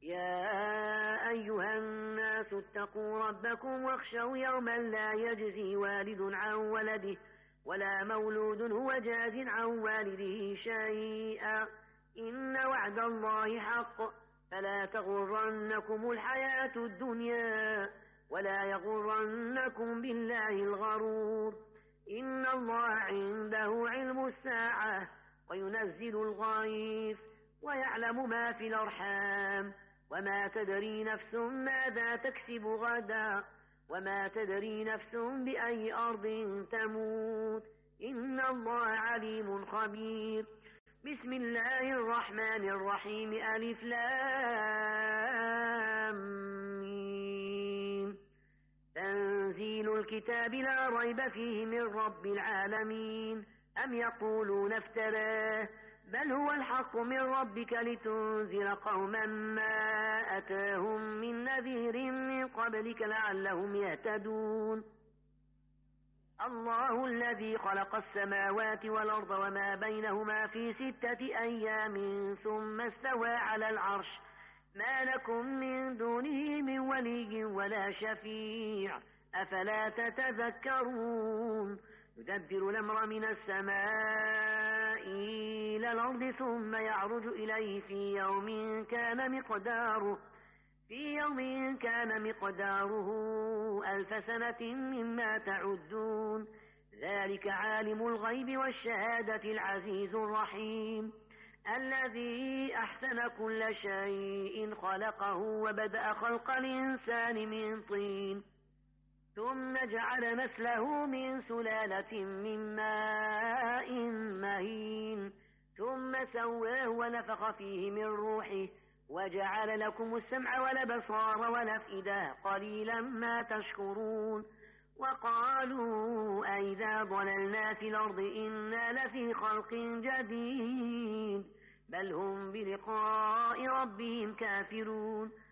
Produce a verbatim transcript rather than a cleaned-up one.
يا أيها الناس اتقوا ربكم واخشوا يوما لا يجزي والد عن ولده ولا مولود هو جاز عن والده شيئا إن وعد الله حق فلا تغرنكم الحياة الدنيا ولا يغرنكم بالله الغرور إن الله عنده علم الساعة وينزل الغيث ويعلم ما في الأرحام وما تدري نفس ماذا تكسب غدا وما تدري نفس بأي أرض تموت إن الله عليم خبير. بسم الله الرحمن الرحيم. ألف لام ميم. تنزيل الكتاب لا ريب فيه من رب العالمين. أم يقولون افتراه بل هو الحق من ربك لتنذر قوما ما أتاهم من نذير من قبلك لعلهم يهتدون. الله الذي خلق السماوات والأرض وما بينهما في ستة أيام ثم استوى على العرش ما لكم من دونه من ولي ولا شفيع أفلا تتذكرون. يدبر الأمر من السماء إلى الأرض ثم يعرج إليه في يوم كان مقداره في يوم كان مقداره ألف سنة مما تعدون. ذلك عالم الغيب والشهادة العزيز الرحيم الذي أحسن كل شيء خلقه وبدأ خلق الإنسان من طين ثم جعل نسله من سلالة من ماء مهين ثم سواه ونفخ فيه من روحه وجعل لكم السمع والأبصار والأفئدة قليلا ما تشكرون. وقالوا أئذا ضللنا في الأرض إنا لفي خلق جديد بل هم بلقاء ربهم كافرون.